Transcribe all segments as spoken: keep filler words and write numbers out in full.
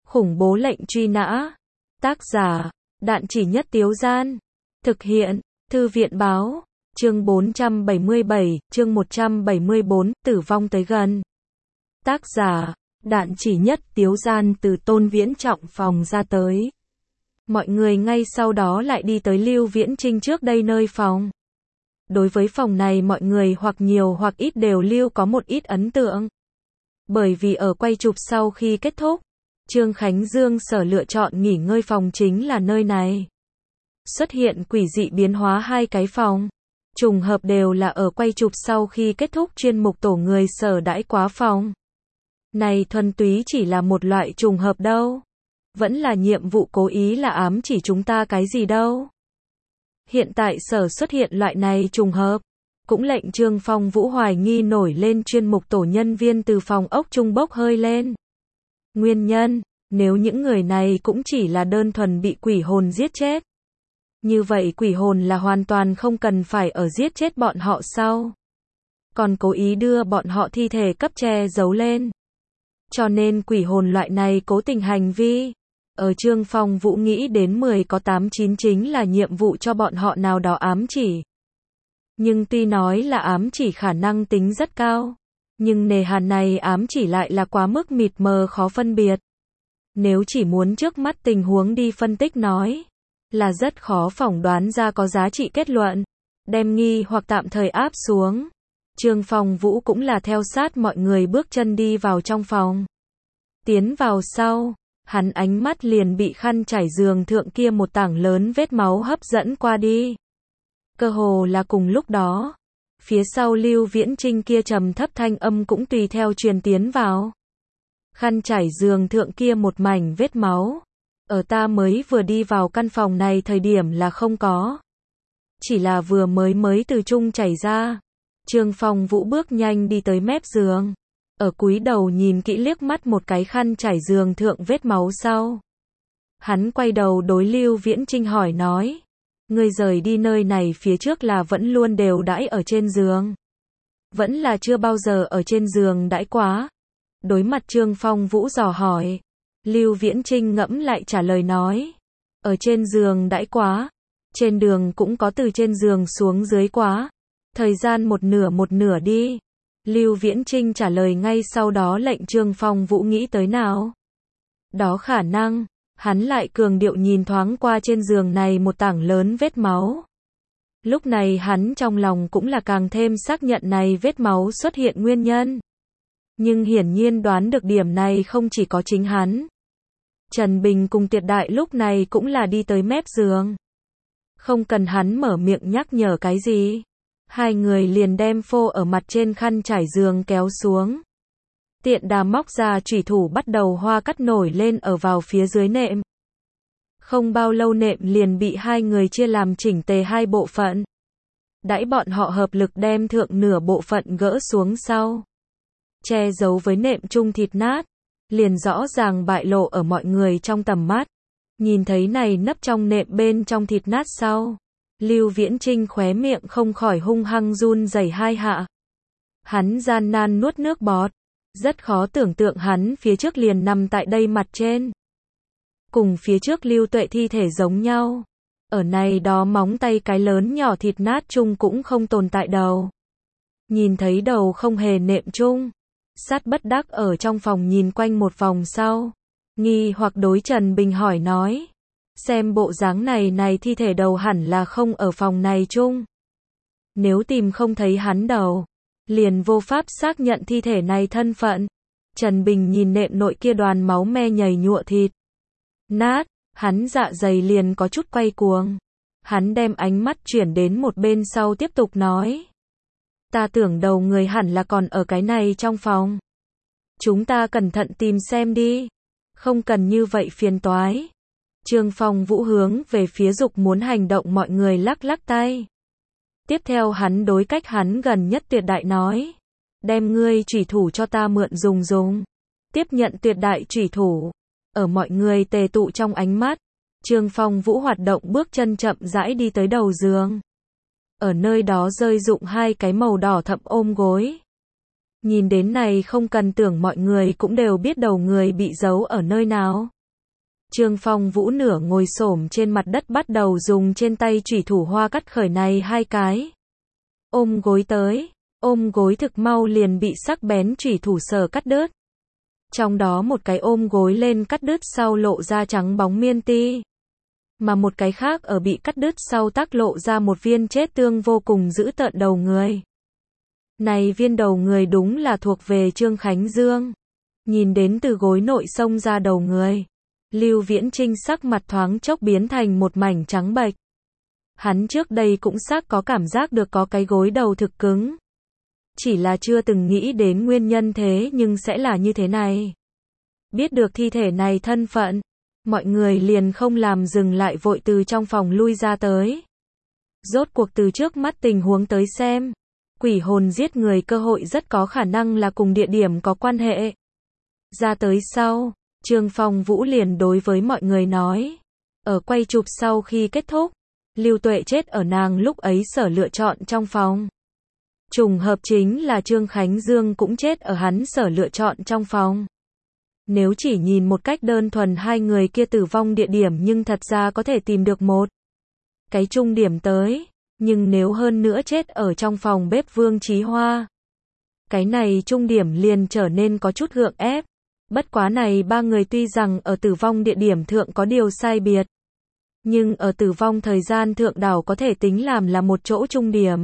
Khủng bố lệnh truy nã. Tác giả, Đạn Chỉ Nhất Tiếu Gian. Thực hiện, Thư viện Báo. Chương bốn trăm bảy mươi bảy, chương một trăm bảy mươi bốn, tử vong tới gần. Tác giả, Đạn Chỉ Nhất Tiếu Gian. Từ Tôn Viễn Trọng phòng ra tới. Mọi người ngay sau đó lại đi tới Lưu Viễn Trinh trước đây nơi phòng. Đối với phòng này mọi người hoặc nhiều hoặc ít đều lưu có một ít ấn tượng. Bởi vì ở quay chụp sau khi kết thúc, Trương Khánh Dương sở lựa chọn nghỉ ngơi phòng chính là nơi này. Xuất hiện quỷ dị biến hóa hai cái phòng. Trùng hợp đều là ở quay chụp sau khi kết thúc chuyên mục tổ người sở đãi quá phòng. Này thuần túy chỉ là một loại trùng hợp đâu. Vẫn là nhiệm vụ cố ý là ám chỉ chúng ta cái gì đâu. Hiện tại sở xuất hiện loại này trùng hợp. Cũng lệnh Trương Phong Vũ hoài nghi nổi lên chuyên mục tổ nhân viên từ phòng ốc trung bốc hơi lên. Nguyên nhân, nếu những người này cũng chỉ là đơn thuần bị quỷ hồn giết chết. Như vậy quỷ hồn là hoàn toàn không cần phải ở giết chết bọn họ sau. Còn cố ý đưa bọn họ thi thể cấp che giấu lên. Cho nên quỷ hồn loại này cố tình hành vi. Ở Trương Phong Vũ nghĩ đến mười có tám chín chính là nhiệm vụ cho bọn họ nào đó ám chỉ. Nhưng tuy nói là ám chỉ khả năng tính rất cao. Nhưng nề hà này ám chỉ lại là quá mức mịt mờ khó phân biệt. Nếu chỉ muốn trước mắt tình huống đi phân tích nói, là rất khó phỏng đoán ra có giá trị kết luận. Đem nghi hoặc tạm thời áp xuống. Trương Phong Vũ cũng là theo sát mọi người bước chân đi vào trong phòng. Tiến vào sau, hắn ánh mắt liền bị khăn trải giường thượng kia một tảng lớn vết máu hấp dẫn qua đi. Cơ hồ là cùng lúc đó, phía sau Lưu Viễn Trinh kia trầm thấp thanh âm cũng tùy theo truyền tiến vào. Khăn trải giường thượng kia một mảnh vết máu. Ở ta mới vừa đi vào căn phòng này thời điểm là không có. Chỉ là vừa mới mới từ chung chảy ra. Trương Phong Vũ bước nhanh đi tới mép giường. Ở cúi đầu nhìn kỹ liếc mắt một cái khăn trải giường thượng vết máu sau. Hắn quay đầu đối Lưu Viễn Trinh hỏi nói. Ngươi rời đi nơi này phía trước là vẫn luôn đều đãi ở trên giường. Vẫn là chưa bao giờ ở trên giường đãi quá. Đối mặt Trương Phong Vũ dò hỏi. Lưu Viễn Trinh ngẫm lại trả lời nói. Ở trên giường đãi quá. Trên đường cũng có từ trên giường xuống dưới quá. Thời gian một nửa một nửa đi. Lưu Viễn Trinh trả lời ngay sau đó lệnh Trương Phong Vũ nghĩ tới nào. Đó khả năng. Hắn lại cường điệu nhìn thoáng qua trên giường này một tảng lớn vết máu. Lúc này hắn trong lòng cũng là càng thêm xác nhận này vết máu xuất hiện nguyên nhân. Nhưng hiển nhiên đoán được điểm này không chỉ có chính hắn. Trần Bình cùng Tiệt Đại lúc này cũng là đi tới mép giường. Không cần hắn mở miệng nhắc nhở cái gì. Hai người liền đem phô ở mặt trên khăn trải giường kéo xuống. Tiện đà móc ra chủy thủ bắt đầu hoa cắt nổi lên ở vào phía dưới nệm. Không bao lâu nệm liền bị hai người chia làm chỉnh tề hai bộ phận. Đãi bọn họ hợp lực đem thượng nửa bộ phận gỡ xuống sau. Che giấu với nệm chung thịt nát. Liền rõ ràng bại lộ ở mọi người trong tầm mắt. Nhìn thấy này nấp trong nệm bên trong thịt nát sau. Lưu Viễn Trinh khóe miệng không khỏi hung hăng run rẩy hai hạ. Hắn gian nan nuốt nước bọt. Rất khó tưởng tượng hắn phía trước liền nằm tại đây mặt trên. Cùng phía trước Lưu Tuệ thi thể giống nhau. Ở này đó móng tay cái lớn nhỏ thịt nát chung cũng không tồn tại đầu. Nhìn thấy đầu không hề nệm chung. Sát bất đắc ở trong phòng nhìn quanh một vòng sau. Nghi hoặc đối Trần Bình hỏi nói. Xem bộ dáng này này thi thể đầu hẳn là không ở phòng này chung. Nếu tìm không thấy hắn đầu. Liền vô pháp xác nhận thi thể này thân phận. Trần Bình nhìn nệm nội kia đoàn máu me nhầy nhụa thịt nát, hắn dạ dày liền có chút quay cuồng. Hắn đem ánh mắt chuyển đến một bên sau tiếp tục nói. Ta tưởng đầu người hẳn là còn ở cái này trong phòng. Chúng ta cẩn thận tìm xem đi. Không cần như vậy phiền toái. Trương Phong Vũ hướng về phía dục muốn hành động mọi người lắc lắc tay. Tiếp theo hắn đối cách hắn gần nhất Tuyệt Đại nói. Đem ngươi chủy thủ cho ta mượn dùng dùng. Tiếp nhận Tuyệt Đại chủy thủ. Ở mọi người tề tụ trong ánh mắt. Trương Phong Vũ hoạt động bước chân chậm rãi đi tới đầu giường. Ở nơi đó rơi rụng hai cái màu đỏ thẫm ôm gối. Nhìn đến này không cần tưởng mọi người cũng đều biết đầu người bị giấu ở nơi nào. Trương Phong Vũ nửa ngồi xổm trên mặt đất bắt đầu dùng trên tay chủy thủ hoa cắt khởi này hai cái ôm gối tới, ôm gối thực mau liền bị sắc bén chủy thủ sờ cắt đứt. Trong đó một cái ôm gối lên cắt đứt sau lộ ra trắng bóng miên ti, mà một cái khác ở bị cắt đứt sau tác lộ ra một viên chết tương vô cùng dữ tợn đầu người. Này viên đầu người đúng là thuộc về Trương Khánh Dương. Nhìn đến từ gối nội xông ra đầu người, Lưu Viễn Trinh sắc mặt thoáng chốc biến thành một mảnh trắng bệch. Hắn trước đây cũng xác có cảm giác được có cái gối đầu thực cứng. Chỉ là chưa từng nghĩ đến nguyên nhân thế nhưng sẽ là như thế này. Biết được thi thể này thân phận, mọi người liền không làm dừng lại vội từ trong phòng lui ra tới. Rốt cuộc từ trước mắt tình huống tới xem, quỷ hồn giết người cơ hội rất có khả năng là cùng địa điểm có quan hệ. Ra tới sau, Trương Phong Vũ liền đối với mọi người nói, ở quay chụp sau khi kết thúc, Lưu Tuệ chết ở nàng lúc ấy sở lựa chọn trong phòng. Trùng hợp chính là Trương Khánh Dương cũng chết ở hắn sở lựa chọn trong phòng. Nếu chỉ nhìn một cách đơn thuần hai người kia tử vong địa điểm nhưng thật ra có thể tìm được một cái trung điểm tới, nhưng nếu hơn nữa chết ở trong phòng bếp Vương Chí Hoa, cái này trung điểm liền trở nên có chút gượng ép. Bất quá này ba người tuy rằng ở tử vong địa điểm thượng có điều sai biệt, nhưng ở tử vong thời gian thượng đảo có thể tính làm là một chỗ trung điểm.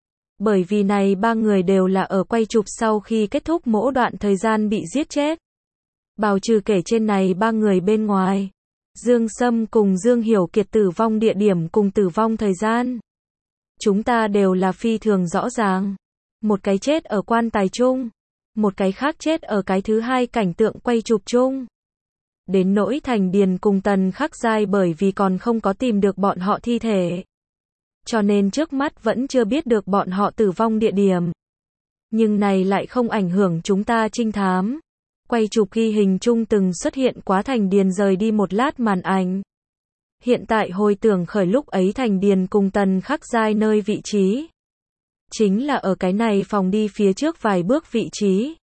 Bởi vì này ba người đều là ở quay chụp sau khi kết thúc mỗi đoạn thời gian bị giết chết. Bào trừ kể trên này ba người bên ngoài, Dương Sâm cùng Dương Hiểu Kiệt tử vong địa điểm cùng tử vong thời gian, chúng ta đều là phi thường rõ ràng. Một cái chết ở quan tài chung, một cái khác chết ở cái thứ hai cảnh tượng quay chụp chung. Đến nỗi Thành Điền cùng Tần Khắc Giai bởi vì còn không có tìm được bọn họ thi thể, cho nên trước mắt vẫn chưa biết được bọn họ tử vong địa điểm. Nhưng này lại không ảnh hưởng chúng ta trinh thám. Quay chụp ghi hình chung từng xuất hiện quá Thành Điền rời đi một lát màn ảnh. Hiện tại hồi tưởng khởi lúc ấy Thành Điền cùng Tần Khắc Giai nơi vị trí, chính là ở cái này phòng đi phía trước vài bước vị trí.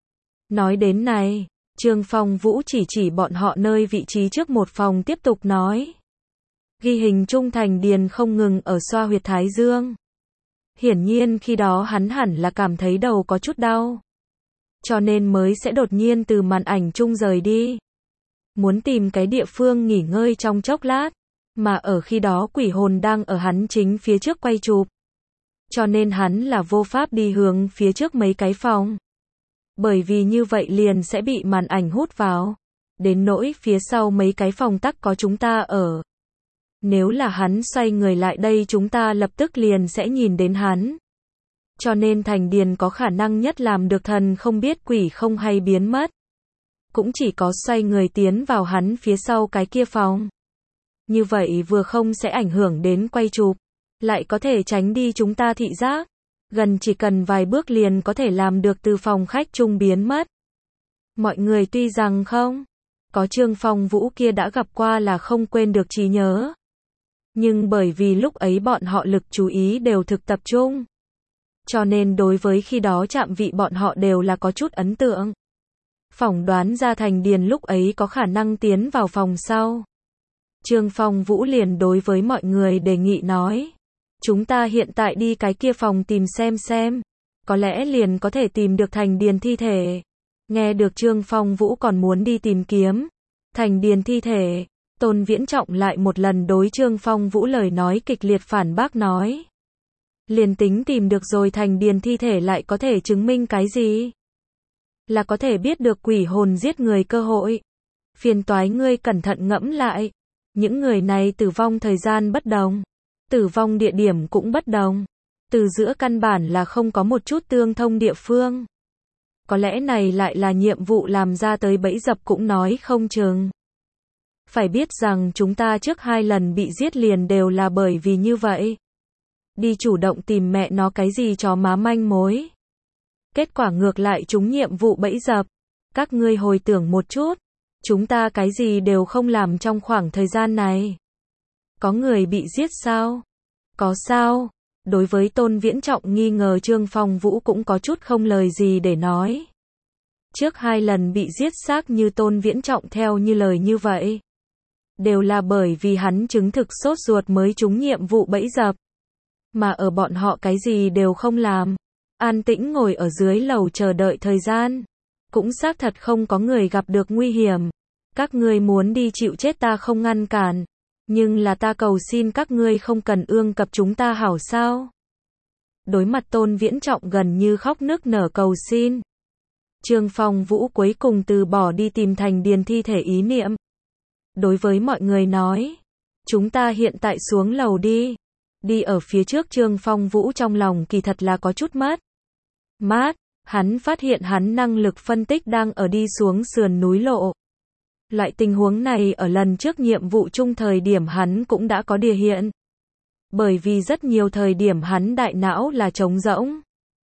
Nói đến này, Trương Phong Vũ chỉ chỉ bọn họ nơi vị trí trước một phòng tiếp tục nói. Ghi hình chung Thành Điền không ngừng ở xoa huyệt thái dương. Hiển nhiên khi đó hắn hẳn là cảm thấy đầu có chút đau, cho nên mới sẽ đột nhiên từ màn ảnh chung rời đi. Muốn tìm cái địa phương nghỉ ngơi trong chốc lát, mà ở khi đó quỷ hồn đang ở hắn chính phía trước quay chụp. Cho nên hắn là vô pháp đi hướng phía trước mấy cái phòng. Bởi vì như vậy liền sẽ bị màn ảnh hút vào. Đến nỗi phía sau mấy cái phòng tắc có chúng ta ở. Nếu là hắn xoay người lại đây chúng ta lập tức liền sẽ nhìn đến hắn. Cho nên Thành Điền có khả năng nhất làm được thần không biết quỷ không hay biến mất. Cũng chỉ có xoay người tiến vào hắn phía sau cái kia phòng. Như vậy vừa không sẽ ảnh hưởng đến quay chụp, lại có thể tránh đi chúng ta thị giác. Gần chỉ cần vài bước liền có thể làm được từ phòng khách chung biến mất. Mọi người tuy rằng không có Trương Phong Vũ kia đã gặp qua là không quên được trí nhớ. Nhưng bởi vì lúc ấy bọn họ lực chú ý đều thực tập trung, cho nên đối với khi đó chạm vị bọn họ đều là có chút ấn tượng. Phỏng đoán ra Thành Điền lúc ấy có khả năng tiến vào phòng sau. Trương Phong Vũ liền đối với mọi người đề nghị nói. Chúng ta hiện tại đi cái kia phòng tìm xem xem. Có lẽ liền có thể tìm được Thành Điền thi thể. Nghe được Trương Phong Vũ còn muốn đi tìm kiếm Thành Điền thi thể, Tôn Viễn Trọng lại một lần đối Trương Phong Vũ lời nói kịch liệt phản bác nói. Liền tính tìm được rồi Thành Điền thi thể lại có thể chứng minh cái gì? Là có thể biết được quỷ hồn giết người cơ hội. Phiền toái ngươi cẩn thận ngẫm lại. Những người này tử vong thời gian bất đồng, tử vong địa điểm cũng bất đồng. Từ giữa căn bản là không có một chút tương thông địa phương. Có lẽ này lại là nhiệm vụ làm ra tới bẫy dập cũng nói không chừng. Phải biết rằng chúng ta trước hai lần bị giết liền đều là bởi vì như vậy. Đi chủ động tìm mẹ nó cái gì cho má manh mối. Kết quả ngược lại chúng nhiệm vụ bẫy dập. Các ngươi hồi tưởng một chút. Chúng ta cái gì đều không làm trong khoảng thời gian này. Có người bị giết sao? Có sao? Đối với Tôn Viễn Trọng nghi ngờ Trương Phong Vũ cũng có chút không lời gì để nói. Trước hai lần bị giết xác như Tôn Viễn Trọng theo như lời như vậy. đều là bởi vì hắn chứng thực sốt ruột mới trúng nhiệm vụ bẫy dập. Mà ở bọn họ cái gì đều không làm, an tĩnh ngồi ở dưới lầu chờ đợi thời gian. Cũng xác thật không có người gặp được nguy hiểm. Các ngươi muốn đi chịu chết ta không ngăn cản. Nhưng là ta cầu xin các ngươi không cần ương cập chúng ta hảo sao. Đối mặt Tôn Viễn Trọng gần như khóc nức nở cầu xin. Trương Phong Vũ cuối cùng từ bỏ đi tìm Thành Điền thi thể ý niệm. Đối với mọi người nói, chúng ta hiện tại xuống lầu đi. Đi ở phía trước Trương Phong Vũ trong lòng kỳ thật là có chút mất mát, hắn phát hiện hắn năng lực phân tích đang ở đi xuống sườn núi lộ. Loại tình huống này ở lần trước nhiệm vụ chung thời điểm hắn cũng đã có địa hiện. Bởi vì rất nhiều thời điểm hắn đại não là trống rỗng.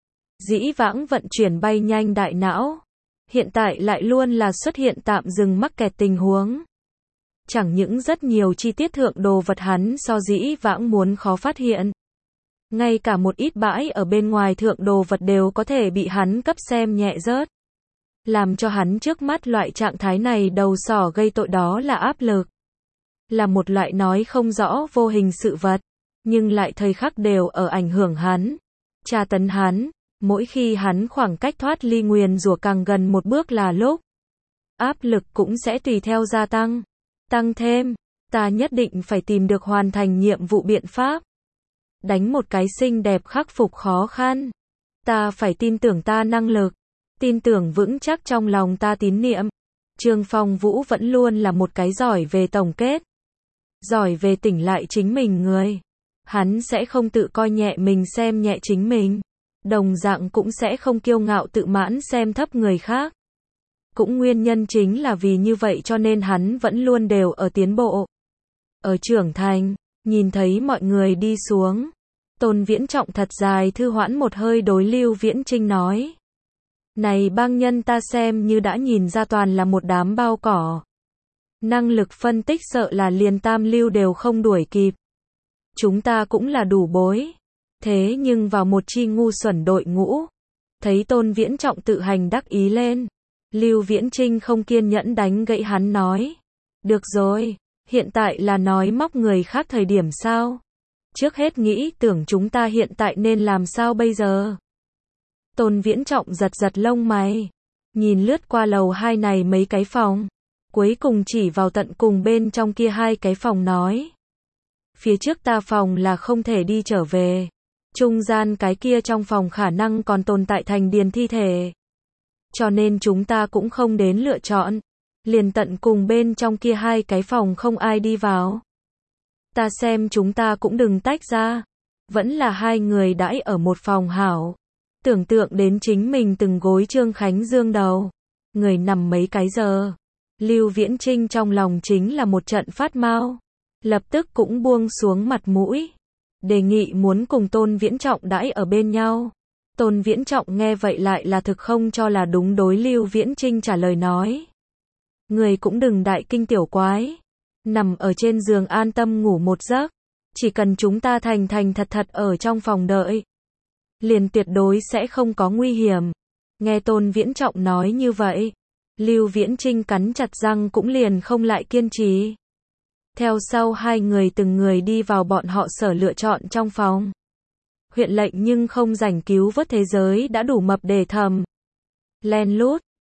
Dĩ vãng vận chuyển bay nhanh đại não. Hiện tại lại luôn là xuất hiện tạm dừng mắc kẹt tình huống. Chẳng những rất nhiều chi tiết thượng đồ vật hắn so dĩ vãng muốn khó phát hiện. Ngay cả một ít bãi ở bên ngoài thượng đồ vật đều có thể bị hắn cấp xem nhẹ rớt. Làm cho hắn trước mắt loại trạng thái này đầu sỏ gây tội đó là áp lực. Là một loại nói không rõ vô hình sự vật, nhưng lại thời khắc đều ở ảnh hưởng hắn, tra tấn hắn. Mỗi khi hắn khoảng cách thoát ly nguyền rủa càng gần một bước là lúc, áp lực cũng sẽ tùy theo gia tăng. Tăng thêm, ta nhất định phải tìm được hoàn thành nhiệm vụ biện pháp. Đánh một cái xinh đẹp khắc phục khó khăn. Ta phải tin tưởng ta năng lực. Tin tưởng vững chắc trong lòng ta tín niệm. Trương Phong Vũ vẫn luôn là một cái giỏi về tổng kết. Giỏi về tỉnh lại chính mình người. Hắn sẽ không tự coi nhẹ mình xem nhẹ chính mình. Đồng dạng cũng sẽ không kiêu ngạo tự mãn xem thấp người khác. Cũng nguyên nhân chính là vì như vậy cho nên hắn vẫn luôn đều ở tiến bộ. Ở trưởng thành, nhìn thấy mọi người đi xuống. Tôn Viễn Trọng thật dài thư hoãn một hơi đối Lưu Viễn Trinh nói. Này bang nhân ta xem như đã nhìn ra toàn là một đám bao cỏ. Năng lực phân tích sợ là liền tam lưu đều không đuổi kịp. Chúng ta cũng là đủ bối. Thế nhưng vào một chi ngu xuẩn đội ngũ. Thấy Tôn Viễn Trọng tự hành đắc ý lên. Lưu Viễn Trinh không kiên nhẫn đánh gãy hắn nói. Được rồi, hiện tại là nói móc người khác thời điểm sao? Trước hết nghĩ tưởng chúng ta hiện tại nên làm sao bây giờ? Tôn Viễn Trọng giật giật lông mày. Nhìn lướt qua lầu hai này mấy cái phòng. Cuối cùng chỉ vào tận cùng bên trong kia hai cái phòng nói. Phía trước ta phòng là không thể đi trở về. Trung gian cái kia trong phòng khả năng còn tồn tại Thành Điền thi thể. Cho nên chúng ta cũng không đến lựa chọn. Liền tận cùng bên trong kia hai cái phòng không ai đi vào. Ta xem chúng ta cũng đừng tách ra. Vẫn là hai người đãi ở một phòng hảo. Tưởng tượng đến chính mình từng gối Trương Khánh Dương đầu. Người nằm mấy cái giờ. Lưu Viễn Trinh trong lòng chính là một trận phát mau. Lập tức cũng buông xuống mặt mũi. Đề nghị muốn cùng Tôn Viễn Trọng đãi ở bên nhau. Tôn Viễn Trọng nghe vậy lại là thực không cho là đúng đối Lưu Viễn Trinh trả lời nói. Người cũng đừng đại kinh tiểu quái. Nằm ở trên giường an tâm ngủ một giấc. Chỉ cần chúng ta thành thành thật thật ở trong phòng đợi. Liền tuyệt đối sẽ không có nguy hiểm. Nghe Tôn Viễn Trọng nói như vậy. Lưu Viễn Trinh cắn chặt răng cũng liền không lại kiên trì. Theo sau hai người từng người đi vào bọn họ sở lựa chọn trong phòng. Huyện lệnh nhưng không rảnh cứu vớt thế giới đã đủ mập để thầm. Len lút,